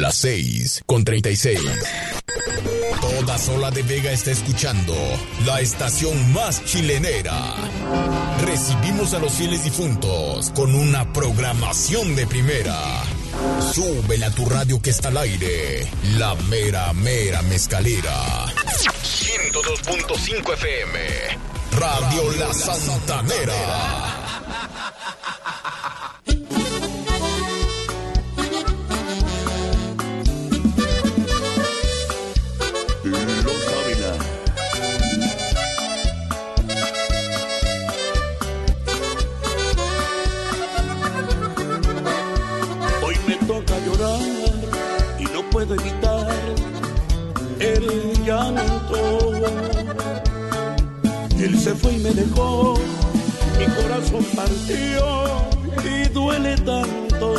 Las 6:36. Toda Sola de Vega está escuchando la estación más chilenera. Recibimos a los fieles difuntos con una programación de primera. Súbele a tu radio que está al aire. La mera mezcalera. 102.5 FM. Radio La Santanera. Puedo evitar el llanto. Él se fue y me dejó, mi corazón partió y duele tanto.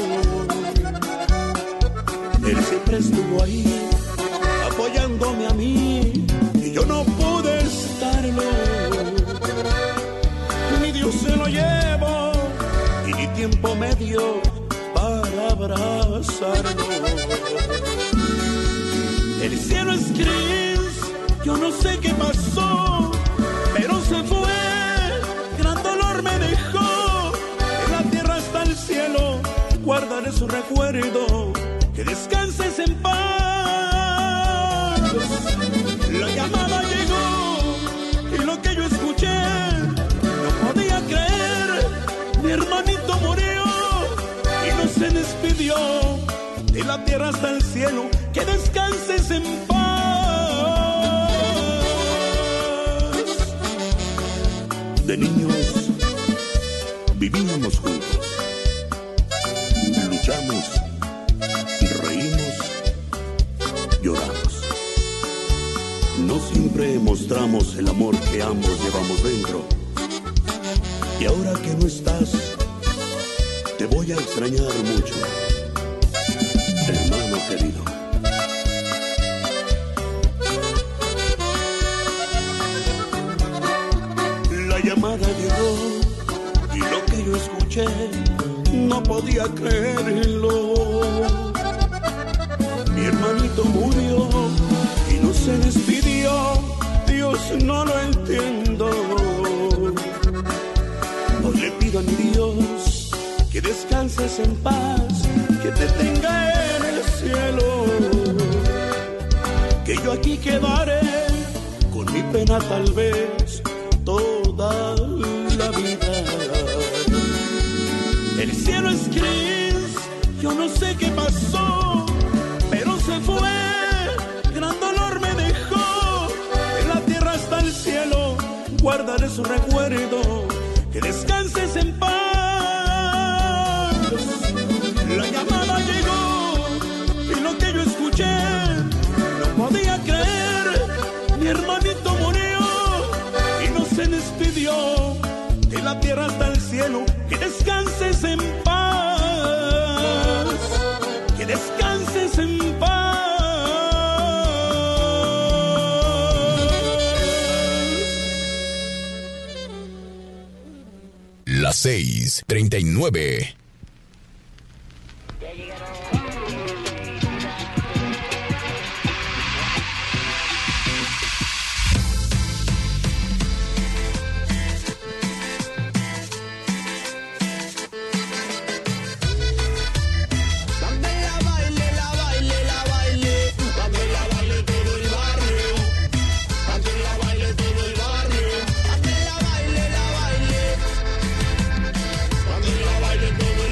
Él siempre estuvo ahí, apoyándome a mí, y yo no pude estarlo. Ni Dios se lo llevó, y ni tiempo me dio para abrazarlo. El cielo es gris, yo no sé qué pasó, pero se fue, gran dolor me dejó. De la tierra hasta el cielo, guardaré su recuerdo, que descanses en paz. La llamada llegó, y lo que yo escuché, no podía creer, mi hermanito murió, y no se despidió. De la tierra hasta el cielo, que descanses en paz. De niños vivíamos juntos, luchamos, reímos, lloramos. No siempre mostramos el amor que ambos llevamos dentro. Y ahora que no estás, te voy a extrañar mucho, hermano querido. La llamada llegó y lo que yo escuché no podía creerlo. Mi hermanito murió y no se despidió. Dios, no lo entiendo. Hoy le pido a mi Dios que descanses en paz, que te tenga en el cielo, que yo aquí quedaré con mi pena tal vez toda la vida. El cielo es gris, yo no sé qué pasó, pero se fue, gran dolor me dejó. De la tierra hasta el cielo, guardaré su recuerdo, que descanses en paz. La llamada llegó y lo que yo escuché no podía creer. Mi hermanito murió y no se despidió. De la tierra hasta el cielo, que descanses en paz. Que descanses en paz. Las 6:39. Todo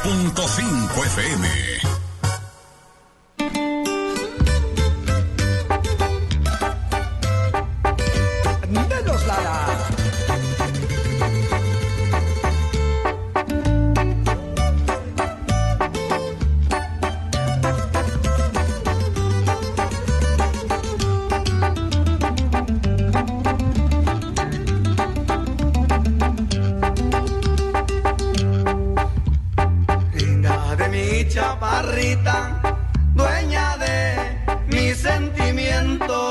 100.5 FM. De los Lara. Chaparrita, dueña de mi sentimiento.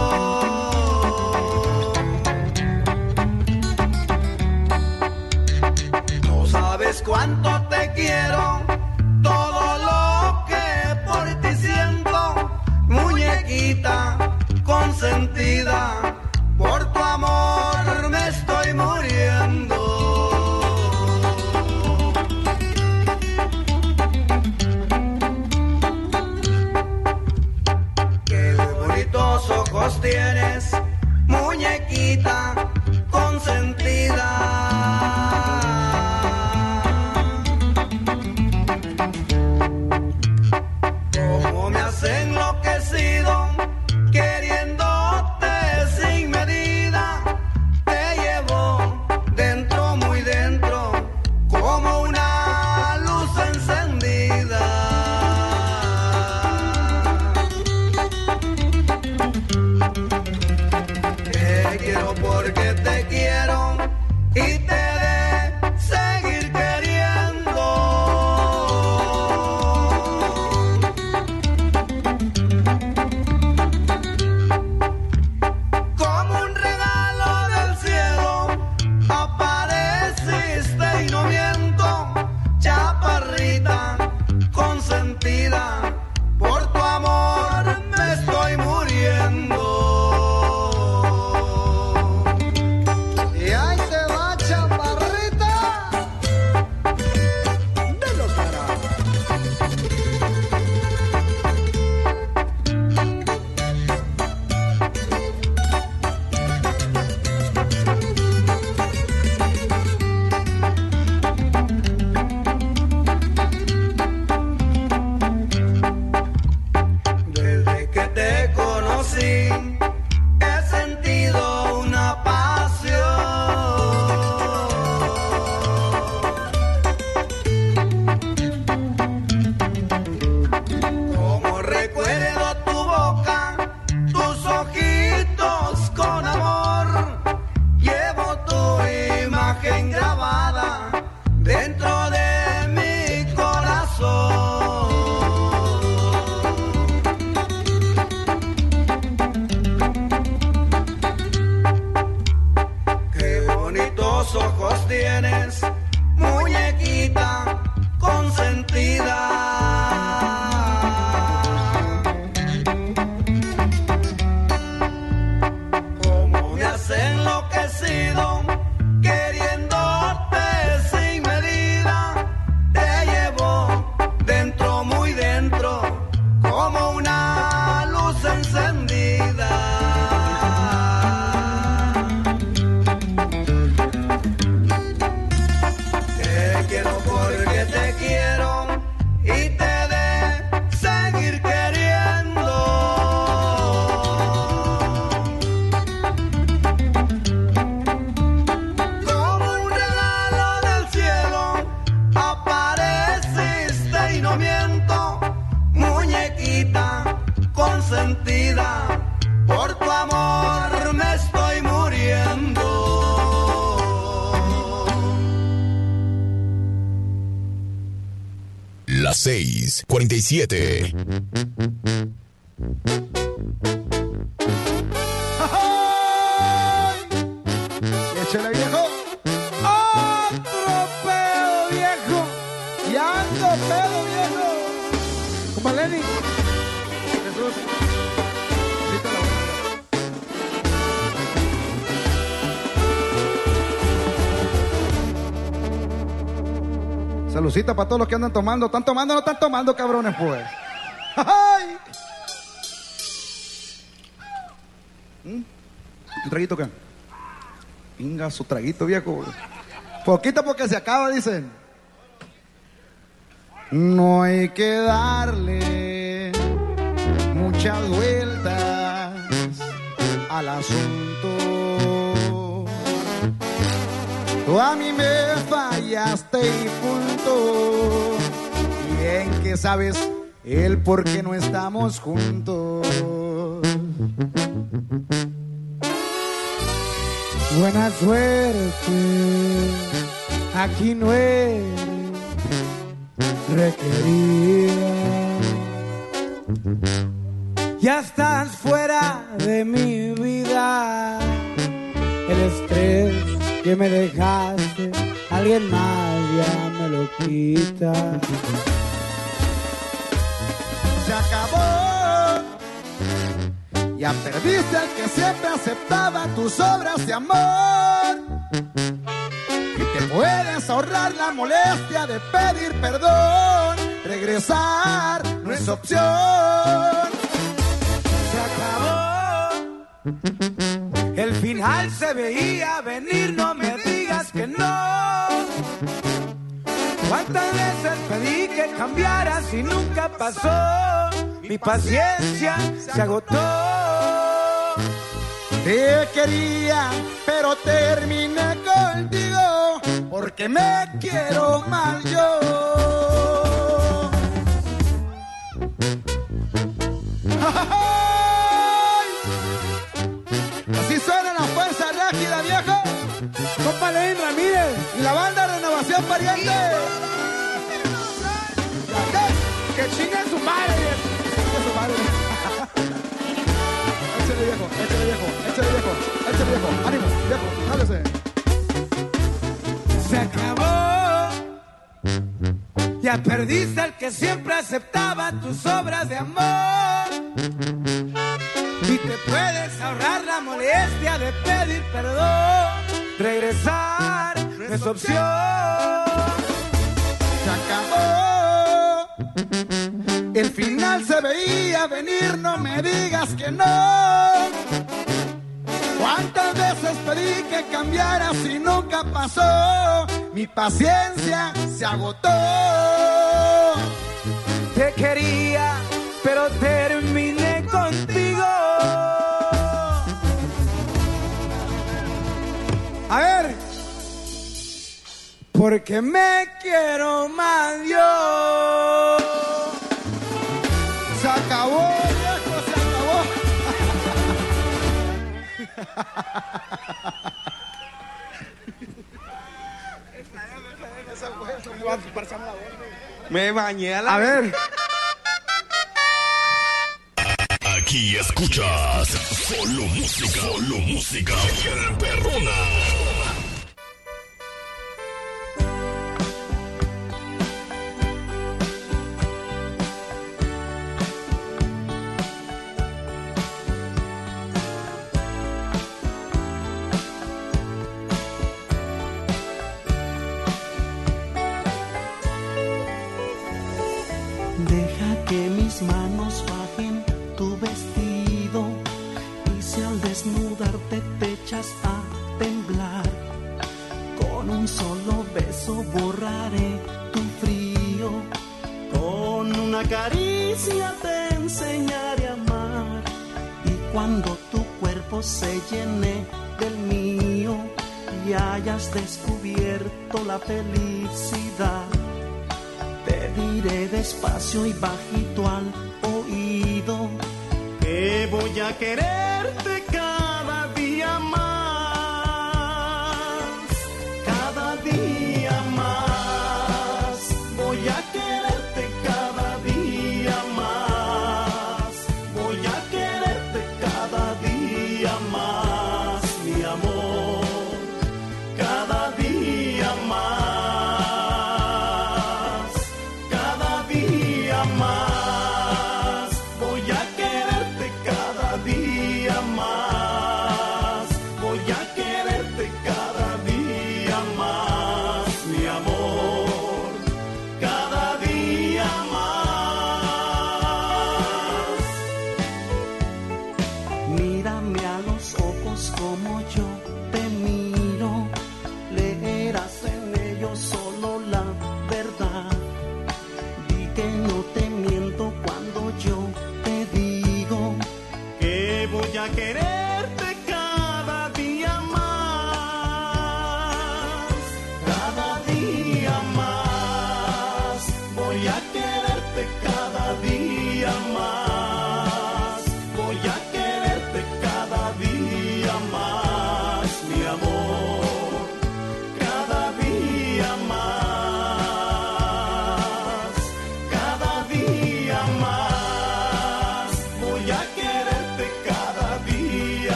No sabes cuánto te quiero, todo lo que por ti siento, muñequita consentida, por tu amor me estoy muriendo. Ojos tienes, muñequita consentida. Cómo me has enloquecido, queriéndote sin medida. Te llevo dentro, muy dentro, como una luz encendida. Porque te quiero y te de seguir queriendo. Como un regalo del cielo apareciste y no miento, chaparrita consentida, por tu amor me estoy muriendo. Ojos tienes, muñequita consentida. Cómo me has enloquecido, queriéndote sin medida. Te llevo dentro, muy dentro, como una luz encendida. Porque te quiero y te de seguir queriendo. Como un regalo del cielo apareciste y no miento, muñequita consentida, por tu amor me estoy muriendo. Las 6:47. Échale, viejo. Otro pedo, viejo. Y ando pedo, viejo. Como Lenny. Jesús. Saludcita para todos los que andan tomando. ¿Están tomando o no están tomando, cabrones, pues? ¡Ay! ¿Un traguito qué? Venga, su traguito, viejo. Poquito porque se acaba, dicen. No hay que darle muchas vueltas al asunto. Tú a mí me fallaste y punto. Bien que sabes el por qué no estamos juntos. Buena suerte, aquí no es requerida. Ya estás fuera de mi vida. El estrés que me dejaste, alguien más ya me lo quita. Se acabó. Ya perdiste al que siempre aceptaba tus obras de amor. Y te puedes ahorrar la molestia de pedir perdón. Regresar no es opción. Se acabó. El final se veía venir, no me digas que no. ¿Cuántas veces pedí que cambiaras y nunca pasó? Mi paciencia se agotó. Te quería, pero terminé contigo, porque me quiero mal yo. ¡Ay! Así suena la fuerza rígida, viejo. Compa Lenín Ramírez y la banda Renovación Pariente. Que chingue su madre, échale viejo, échale viejo, échale viejo, échale viejo, ánimo, viejo, jálese. Se acabó. Ya perdiste al que siempre aceptaba tus obras de amor. Y te puedes ahorrar la molestia de pedir perdón. Regresar no es opción. Se acabó. El final se veía venir, no me digas que no. ¿Cuántas veces pedí que cambiaras y nunca pasó? Mi paciencia se agotó. Te quería, pero terminé contigo. A ver, porque me quiero más yo. Se acabó, viejo, se acabó. Me bañé a la... A ver. Aquí escuchas solo música perrona. Deja que mis manos bajen tu vestido y si al desnudarte te echas a temblar, con un solo beso borraré tu frío, con una caricia te enseñaré a amar y cuando tu cuerpo se llene del mío y hayas descubierto la felicidad, te diré despacio y bajito al oído que voy a quererte cada día más, cada día más. Voy a quererte cada día más, voy a quererte cada día más, mi amor, cada día más. Más, voy a quererte cada día más.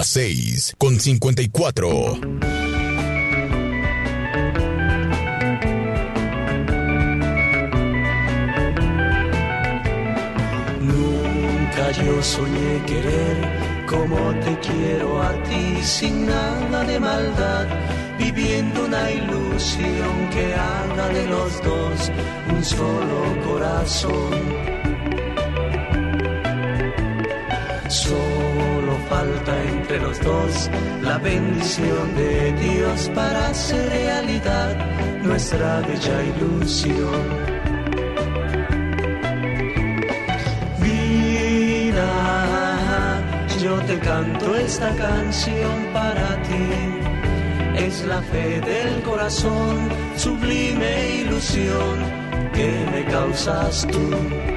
las 6:54. Nunca yo soñé querer como te quiero a ti, sin nada de maldad, viviendo una ilusión que haga de los dos un solo corazón. Solo falta entre los dos la bendición de Dios para hacer realidad nuestra bella ilusión. Yo te canto esta canción para ti, es la fe del corazón, sublime ilusión que me causas tú.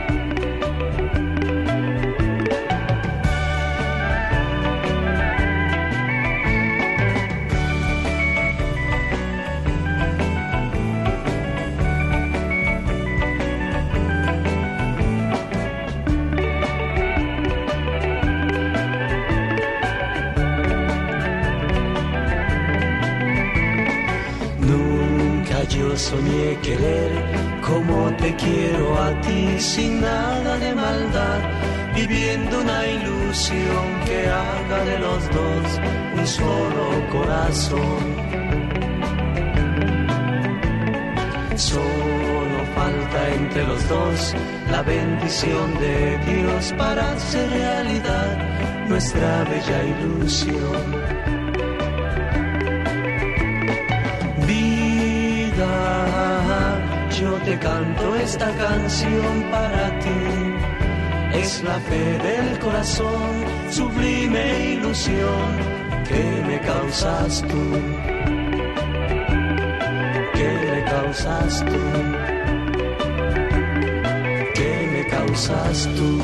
Soñé querer como te quiero a ti, sin nada de maldad, viviendo una ilusión que haga de los dos un solo corazón. Solo falta entre los dos la bendición de Dios para hacer realidad nuestra bella ilusión. Yo te canto esta canción para ti, es la fe del corazón, sublime ilusión que me causas tú, que me causas tú, que me causas tú.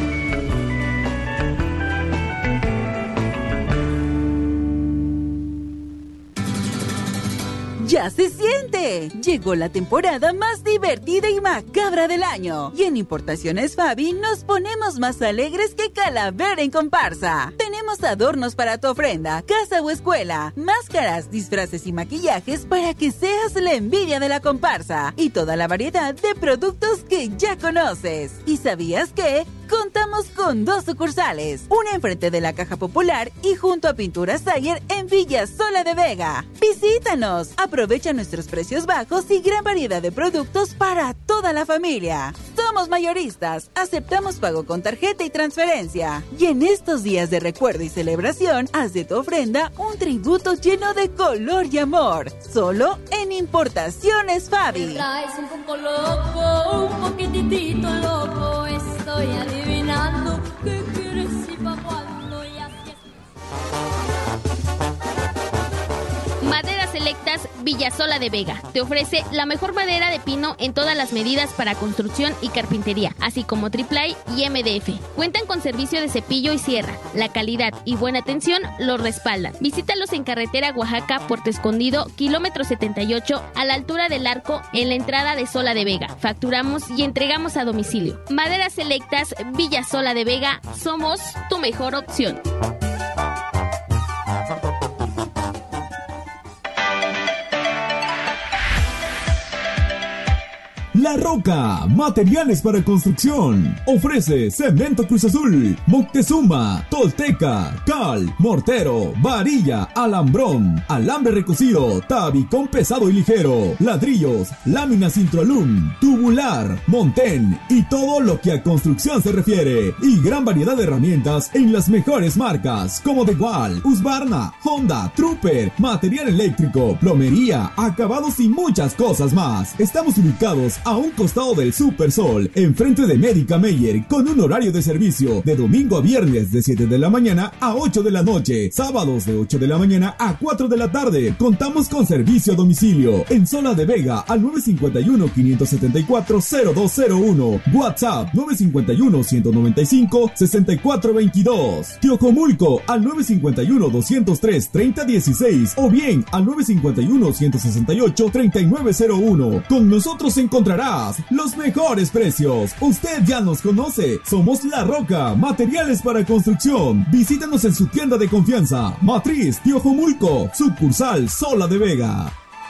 ¡Ya se siente! Llegó la temporada más divertida y macabra del año. Y en Importaciones Fabi nos ponemos más alegres que calavera en comparsa. Tenemos adornos para tu ofrenda, casa o escuela, máscaras, disfraces y maquillajes para que seas la envidia de la comparsa. Y toda la variedad de productos que ya conoces. ¿Y sabías que? Contamos con 2 sucursales, una enfrente de la Caja Popular y junto a Pinturas Sayer en Villasola de Vega. Visítanos, aprovecha nuestros precios bajos y gran variedad de productos para toda la familia. Somos mayoristas, aceptamos pago con tarjeta y transferencia. Y en estos días de recuerdo y celebración, haz de tu ofrenda un tributo lleno de color y amor. Solo en Importaciones Fabi. Me traes un poco loco, un poquitito loco, estoy adivinando qué quieres y pa' cuándo y así es. Maderas Selectas Villasola de Vega te ofrece la mejor madera de pino en todas las medidas para construcción y carpintería, así como AAA y MDF. Cuentan con servicio de cepillo y sierra. La calidad y buena atención los respaldan. Visítalos en carretera Oaxaca, Puerto Escondido, kilómetro 78, a la altura del arco, en la entrada de Sola de Vega. Facturamos y entregamos a domicilio. Maderas Selectas Villasola de Vega, somos tu mejor opción. La Roca, materiales para construcción. Ofrece cemento Cruz Azul, Moctezuma, Tolteca, cal, mortero, varilla, alambrón, alambre recocido, tabicón pesado y ligero, ladrillos, láminas Introlum, tubular, montén y todo lo que a construcción se refiere. Y gran variedad de herramientas en las mejores marcas como DeWalt, Husqvarna, Honda, Trooper, material eléctrico, plomería, acabados y muchas cosas más. Estamos ubicados a un costado del Super Sol, enfrente de Médica Meyer, con un horario de servicio de domingo a viernes de 7 de la mañana a 8 de la noche, sábados de 8 de la mañana a 4 de la tarde. Contamos con servicio a domicilio en Sola de Vega al 951-574-0201, WhatsApp 951-195-6422, Teocomulco al 951-203-3016 o bien al 951-168-3901. Con nosotros encontrarás encontrarás los mejores precios. Usted ya nos conoce. Somos La Roca, materiales para construcción. Visítanos en su tienda de confianza. Matriz Tiojomulco, sucursal Sola de Vega.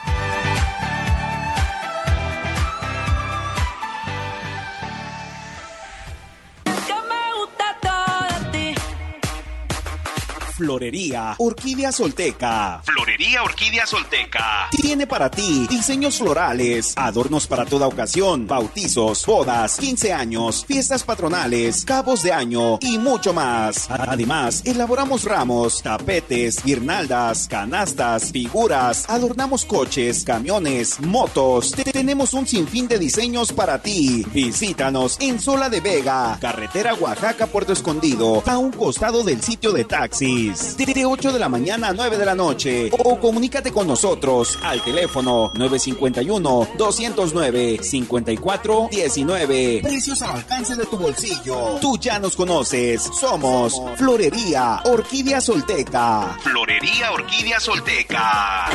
Florería Orquídea Solteca. Florería Orquídea Solteca tiene para ti diseños florales, adornos para toda ocasión, bautizos, bodas, 15 años, fiestas patronales, cabos de año y mucho más. Además, elaboramos ramos, tapetes, guirnaldas, canastas, figuras, adornamos coches, camiones, motos. Tenemos un sinfín de diseños para ti. Visítanos en Sola de Vega, carretera Oaxaca, Puerto Escondido, a un costado del sitio de taxis. De 8 de la mañana a 9 de la noche. O comunícate con nosotros al teléfono 951-209-5419. Precios al alcance de tu bolsillo. Tú ya nos conoces. Somos Florería Orquídea Solteca. Florería Orquídea Solteca.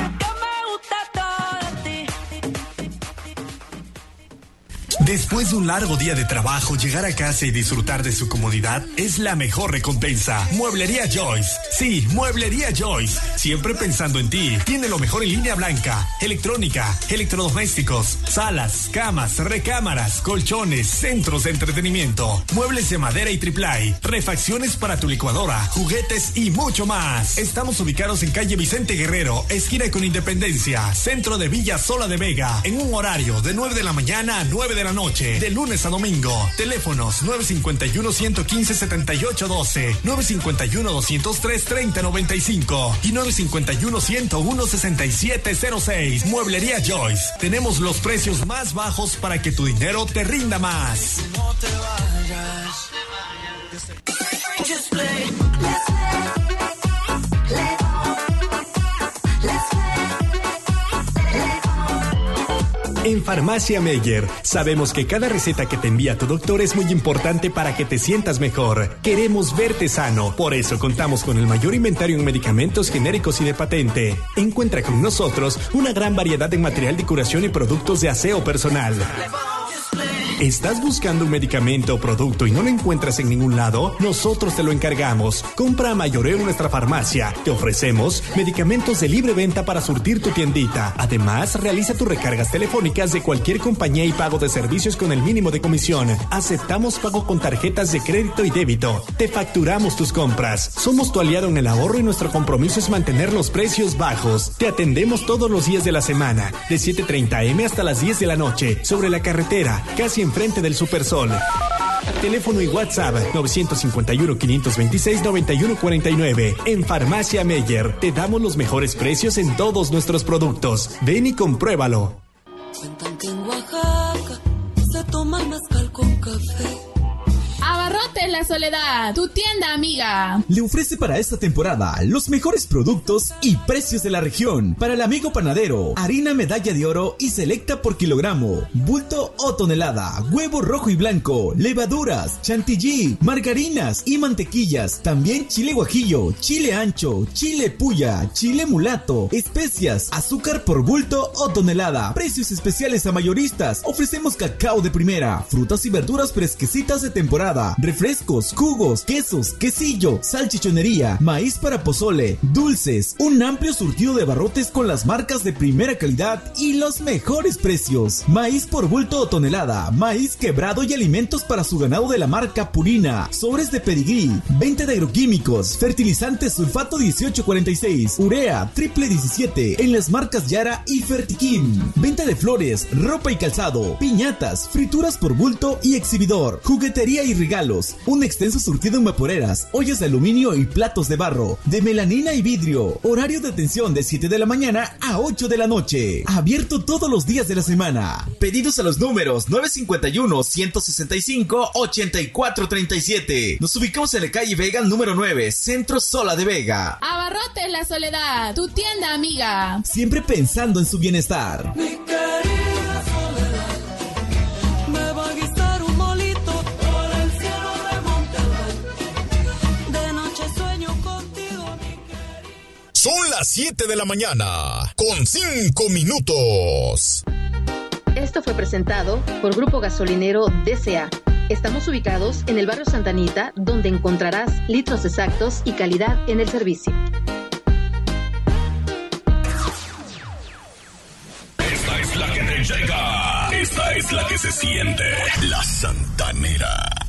Después de un largo día de trabajo, llegar a casa y disfrutar de su comodidad es la mejor recompensa. Mueblería Joyce. Sí, Mueblería Joyce. Siempre pensando en ti. Tiene lo mejor en línea blanca, electrónica, electrodomésticos, salas, camas, recámaras, colchones, centros de entretenimiento, muebles de madera y triplay, refacciones para tu licuadora, juguetes y mucho más. Estamos ubicados en calle Vicente Guerrero, esquina con Independencia, centro de Villa Sola de Vega, en un horario de 9 de la mañana a 9 de la noche, de lunes a domingo. Teléfonos 951-115-7812, 951-203-3095 y 951-101-6706. Mueblería Joyce. Tenemos los precios más bajos para que tu dinero te rinda más. No te vayas. Just play. Let's play. Let's En Farmacia Meyer, sabemos que cada receta que te envía tu doctor es muy importante para que te sientas mejor. Queremos verte sano, por eso contamos con el mayor inventario en medicamentos genéricos y de patente. Encuentra con nosotros una gran variedad de material de curación y productos de aseo personal. ¿Estás buscando un medicamento o producto y no lo encuentras en ningún lado? Nosotros te lo encargamos. Compra a mayoreo en nuestra farmacia. Te ofrecemos medicamentos de libre venta para surtir tu tiendita. Además, realiza tus recargas telefónicas de cualquier compañía y pago de servicios con el mínimo de comisión. Aceptamos pago con tarjetas de crédito y débito. Te facturamos tus compras. Somos tu aliado en el ahorro y nuestro compromiso es mantener los precios bajos. Te atendemos todos los días de la semana, de 7:30 a.m. hasta las 10 de la noche, sobre la carretera, casi enfrente del Supersol. Teléfono y WhatsApp 951-526-9149. En Farmacia Meyer te damos los mejores precios en todos nuestros productos. Ven y compruébalo. Cuentan que en Oaxaca se toma mezcal con café. Abarrotes La Soledad, tu tienda amiga. Le ofrece para esta temporada los mejores productos y precios de la región. Para el amigo panadero, harina medalla de oro y selecta por kilogramo, bulto o tonelada, huevo rojo y blanco, levaduras, chantilly, margarinas y mantequillas. También chile guajillo, chile ancho, chile puya, chile mulato, especias, azúcar por bulto o tonelada. Precios especiales a mayoristas. Ofrecemos cacao de primera, frutas y verduras fresquecitas de temporada, refrescos, jugos, quesos, quesillo, salchichonería, maíz para pozole, dulces, un amplio surtido de abarrotes con las marcas de primera calidad y los mejores precios. Maíz por bulto o tonelada, maíz quebrado y alimentos para su ganado de la marca Purina, sobres de pedigrí, venta de agroquímicos, fertilizantes sulfato 1846, urea triple 17 en las marcas Yara y Fertiquín, venta de flores, ropa y calzado, piñatas, frituras por bulto y exhibidor, juguetería y regalos, un extenso surtido en vaporeras, ollas de aluminio y platos de barro, de melanina y vidrio. Horario de atención de 7 de la mañana a 8 de la noche. Abierto todos los días de la semana. Pedidos a los números 951-165-8437. Nos ubicamos en la calle Vega número 9, Centro Sola de Vega. Abarrotes La Soledad, tu tienda amiga. Siempre pensando en su bienestar. Mi querida Soledad, me va a guisar un molito por el cielo de Monterrey. De noche sueño contigo, mi querida. Son las 7 de la mañana, con 5 minutos. Es Esto fue presentado por Grupo Gasolinero DCA. Estamos ubicados en el barrio Santa Anita, donde encontrarás litros exactos y calidad en el servicio. Esta es la que te llega. Esta es la que se siente. La Santanera.